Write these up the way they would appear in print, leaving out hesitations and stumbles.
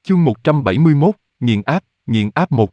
Chương 171, nghiền áp một.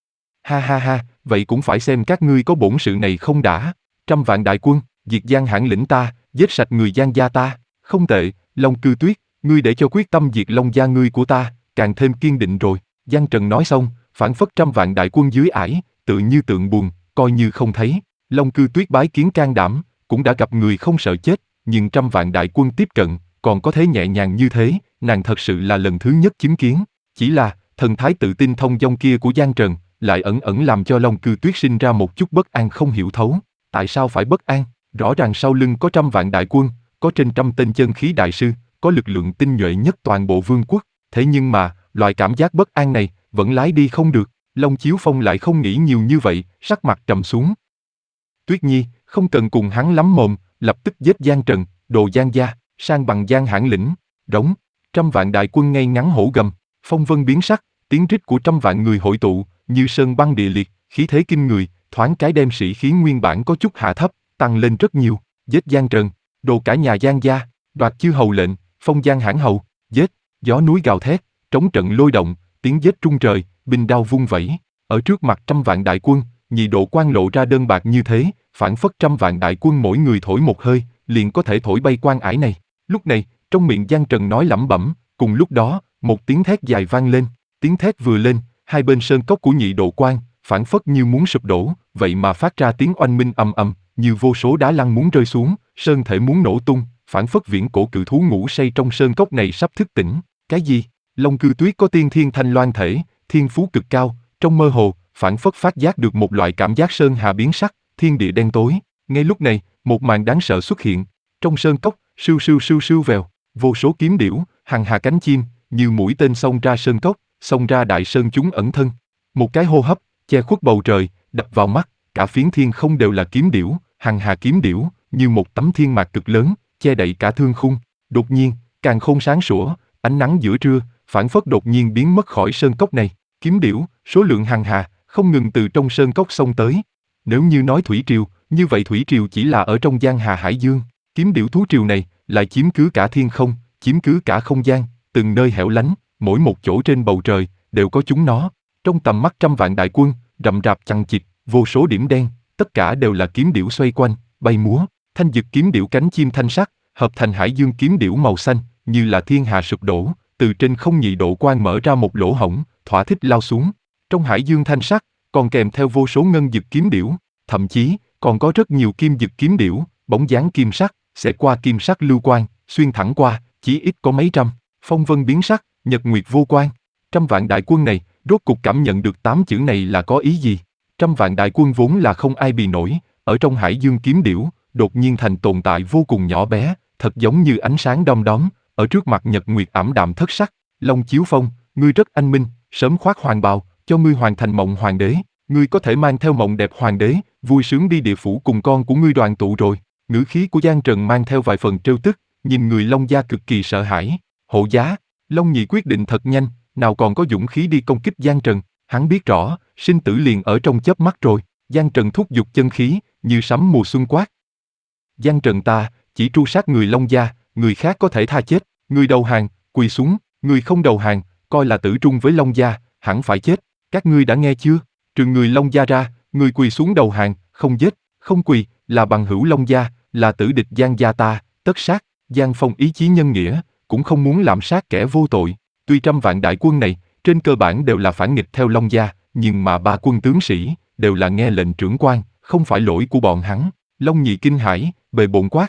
Ha ha ha, vậy cũng phải xem các ngươi có bổn sự này không đã. Trăm vạn đại quân, diệt Giang hãn lĩnh ta, giết sạch người Giang gia ta. Không tệ, Long Cư Tuyết, ngươi để cho quyết tâm diệt Long gia ngươi của ta, càng thêm kiên định rồi. Giang Trần nói xong, phảng phất trăm vạn đại quân dưới ải, tự như tượng buồn, coi như không thấy. Long Cư Tuyết bái kiến can đảm, cũng đã gặp người không sợ chết, nhưng trăm vạn đại quân tiếp cận, còn có thế nhẹ nhàng như thế, nàng thật sự là lần thứ nhất chứng kiến. Chỉ là, thần thái tự tin thông dong kia của Giang Trần, lại ẩn ẩn làm cho Long Cư Tuyết sinh ra một chút bất an không hiểu thấu. Tại sao phải bất an? Rõ ràng sau lưng có trăm vạn đại quân, có trên trăm tên chân khí đại sư, có lực lượng tinh nhuệ nhất toàn bộ vương quốc. Thế nhưng mà, loại cảm giác bất an này, vẫn lái đi không được. Long Chiếu Phong lại không nghĩ nhiều như vậy, sắc mặt trầm xuống. Tuyết Nhi, không cần cùng hắn lắm mồm, lập tức giết Giang Trần, đồ Giang gia, sang bằng Giang hãn lĩnh. Rống, trăm vạn đại quân ngay ngắn hổ gầm, phong vân biến sắc, tiếng rít của trăm vạn người hội tụ, như sơn băng địa liệt, khí thế kinh người, thoáng cái đem sĩ khí nguyên bản có chút hạ thấp, tăng lên rất nhiều. Giết Giang Trần, đồ cả nhà Giang gia, đoạt chư hầu lệnh, phong Giang hãn hầu, giết. Gió núi gào thét, trống trận lôi động, tiếng giết trung trời, binh đao vung vẩy. Ở trước mặt trăm vạn đại quân, nhị độ quan lộ ra đơn bạc như thế, phảng phất trăm vạn đại quân mỗi người thổi một hơi, liền có thể thổi bay quan ải này. Lúc này, trong miệng Giang Trần nói lẩm bẩm, cùng lúc đó, một tiếng thét dài vang lên. Tiếng thét vừa lên, hai bên sơn cốc của nhị độ quan, phảng phất như muốn sụp đổ, vậy mà phát ra tiếng oanh minh ầm ầm, như vô số đá lăn muốn rơi xuống, sơn thể muốn nổ tung, phảng phất viễn cổ cự thú ngủ say trong sơn cốc này sắp thức tỉnh. Cái gì? Long Cư Tuyết có tiên thiên thanh loan thể, thiên phú cực cao, trong mơ hồ, phảng phất phát giác được một loại cảm giác sơn hà biến sắc, thiên địa đen tối. Ngay lúc này, một màn đáng sợ xuất hiện. Trong sơn cốc, sưu sưu sưu sưu vèo, vô số kiếm điểu, hằng hà cánh chim, như mũi tên xông ra sơn cốc, xông ra đại sơn chúng ẩn thân. Một cái hô hấp, che khuất bầu trời, đập vào mắt, cả phiến thiên không đều là kiếm điểu, hằng hà kiếm điểu, như một tấm thiên mạc cực lớn, che đậy cả thương khung. Đột nhiên, càn khôn sáng sủa, ánh nắng giữa trưa, phảng phất đột nhiên biến mất khỏi sơn cốc này. Kiếm điểu, số lượng hằng hà, không ngừng từ trong sơn cốc xông tới. Nếu như nói thủy triều, như vậy thủy triều chỉ là ở trong Giang Hà Hải Dương. Kiếm điểu thú triều này, lại chiếm cứ cả thiên không, chiếm cứ cả không gian, từng nơi hẻo lánh, mỗi một chỗ trên bầu trời, đều có chúng nó. Trong tầm mắt trăm vạn đại quân, rậm rạp chằng chịt, vô số điểm đen, tất cả đều là kiếm điểu xoay quanh, bay múa. Thanh dực kiếm điểu cánh chim thanh sắc, hợp thành hải dương kiếm điểu màu xanh, như là thiên hà sụp đổ, từ trên không nhị độ quan mở ra một lỗ hổng, thỏa thích lao xuống. Trong hải dương thanh sắc, còn kèm theo vô số ngân dực kiếm điểu, thậm chí còn có rất nhiều kim dực kiếm điểu, bóng dáng kim sắc, sẽ qua kim sắc lưu quang, xuyên thẳng qua, chí ít có mấy trăm. Phong vân biến sắc, nhật nguyệt vô quan. Trăm vạn đại quân này, rốt cục cảm nhận được 8 chữ này là có ý gì. Trăm vạn đại quân vốn là không ai bì nổi, ở trong hải dương kiếm điểu, đột nhiên thành tồn tại vô cùng nhỏ bé, thật giống như ánh sáng đom đóm, ở trước mặt nhật nguyệt ảm đạm thất sắc. Long Chiếu Phong, ngươi rất anh minh, sớm khoác hoàng bào, cho ngươi hoàn thành mộng hoàng đế, ngươi có thể mang theo mộng đẹp hoàng đế, vui sướng đi địa phủ cùng con của ngươi đoàn tụ rồi. Ngữ khí của Giang Trần mang theo vài phần trêu tức, nhìn người Long gia cực kỳ sợ hãi. Hộ giá, Long Nhị quyết định thật nhanh, nào còn có dũng khí đi công kích Giang Trần, hắn biết rõ, sinh tử liền ở trong chớp mắt rồi. Giang Trần thúc giục chân khí, như sấm mùa xuân quát. Giang Trần ta, chỉ tru sát người Long gia, người khác có thể tha chết, người đầu hàng, quỳ xuống, người không đầu hàng, coi là tử trung với Long gia, hẳn phải chết, các ngươi đã nghe chưa? Trừ người Long gia ra, người quỳ xuống đầu hàng, không giết, không quỳ, là bằng hữu Long gia, là tử địch Giang gia ta, tất sát. Giang Phong ý chí nhân nghĩa, cũng không muốn lạm sát kẻ vô tội. Tuy trăm vạn đại quân này, trên cơ bản đều là phản nghịch theo Long gia, nhưng mà ba quân tướng sĩ, đều là nghe lệnh trưởng quan, không phải lỗi của bọn hắn. Long Nhị kinh hãi, bề bộn quát.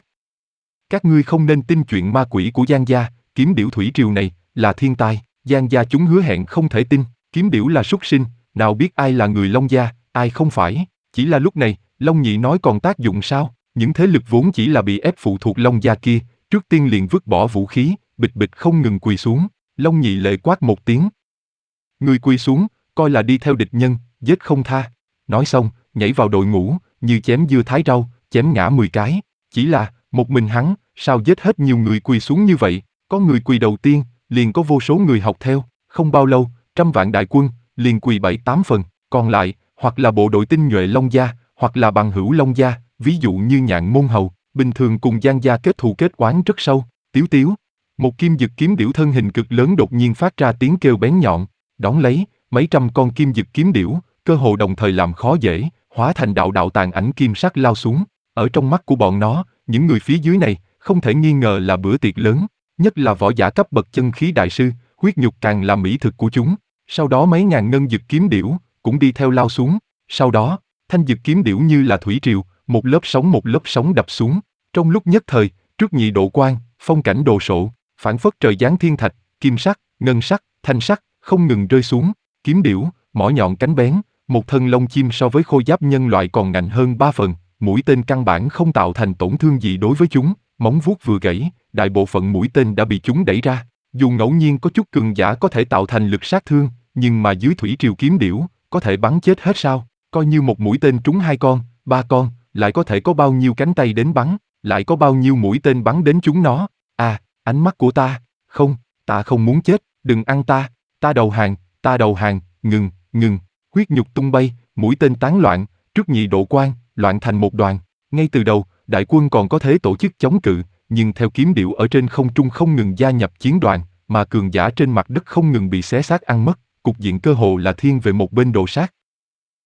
Các ngươi không nên tin chuyện ma quỷ của Giang gia, kiếm điểu thủy triều này, là thiên tai. Giang gia chúng hứa hẹn không thể tin, kiếm điểu là súc sinh, nào biết ai là người Long gia, ai không phải. Chỉ là lúc này, Long Nhị nói còn tác dụng sao? Những thế lực vốn chỉ là bị ép phụ thuộc Long gia kia, trước tiên liền vứt bỏ vũ khí, bịch bịch không ngừng quỳ xuống. Long Nhị lệ quát một tiếng. Người quỳ xuống, coi là đi theo địch nhân, giết không tha. Nói xong, nhảy vào đội ngũ, như chém dưa thái rau, chém ngã 10 cái. Chỉ là, một mình hắn, sao giết hết nhiều người quỳ xuống như vậy? Có người quỳ đầu tiên, liền có vô số người học theo. Không bao lâu, trăm vạn đại quân, liền quỳ 7-8 phần. Còn lại, hoặc là bộ đội tinh nhuệ Long gia, hoặc là bằng hữu Long gia, ví dụ như Nhạn Môn Hầu, bình thường cùng Giang gia kết thù kết oán rất sâu. Tiếu Tiếu, Một kim dực kiếm điểu thân hình cực lớn đột nhiên phát ra tiếng kêu bén nhọn, đón lấy, mấy trăm con kim dực kiếm điểu, cơ hồ đồng thời làm khó dễ, hóa thành đạo đạo tàn ảnh kim sắc lao xuống. Ở trong mắt của bọn nó, những người phía dưới này, không thể nghi ngờ là bữa tiệc lớn, nhất là võ giả cấp bậc chân khí đại sư, huyết nhục càng là mỹ thực của chúng. Sau đó mấy ngàn ngân dực kiếm điểu, cũng đi theo lao xuống. Sau đó, thanh dực kiếm điểu như là thủy triều, một lớp sóng đập xuống. Trong lúc nhất thời, trước nhị độ quan, phong cảnh đồ sộ, phảng phất trời giáng thiên thạch, kim sắc, ngân sắc, thanh sắc, không ngừng rơi xuống. Kiếm điểu, mỏ nhọn cánh bén, một thân lông chim so với khôi giáp nhân loại còn ngạnh hơn 3 phần, mũi tên căn bản không tạo thành tổn thương gì đối với chúng, móng vuốt vừa gãy, đại bộ phận mũi tên đã bị chúng đẩy ra. Dù ngẫu nhiên có chút cường giả có thể tạo thành lực sát thương, nhưng mà dưới thủy triều kiếm điểu, có thể bắn chết hết sao? Coi như một mũi tên trúng 2 con, 3 con, lại có thể có bao nhiêu cánh tay đến bắn, lại có bao nhiêu mũi tên bắn đến chúng nó. À, ánh mắt của ta, không, ta không muốn chết, đừng ăn ta đầu hàng, ngừng, huyết nhục tung bay, mũi tên tán loạn, trước nhị độ quan, loạn thành một đoàn. Ngay từ đầu, đại quân còn có thể tổ chức chống cự, nhưng theo kiếm điểu ở trên không trung không ngừng gia nhập chiến đoàn, mà cường giả trên mặt đất không ngừng bị xé xác ăn mất, cục diện cơ hồ là thiên về một bên đồ sát.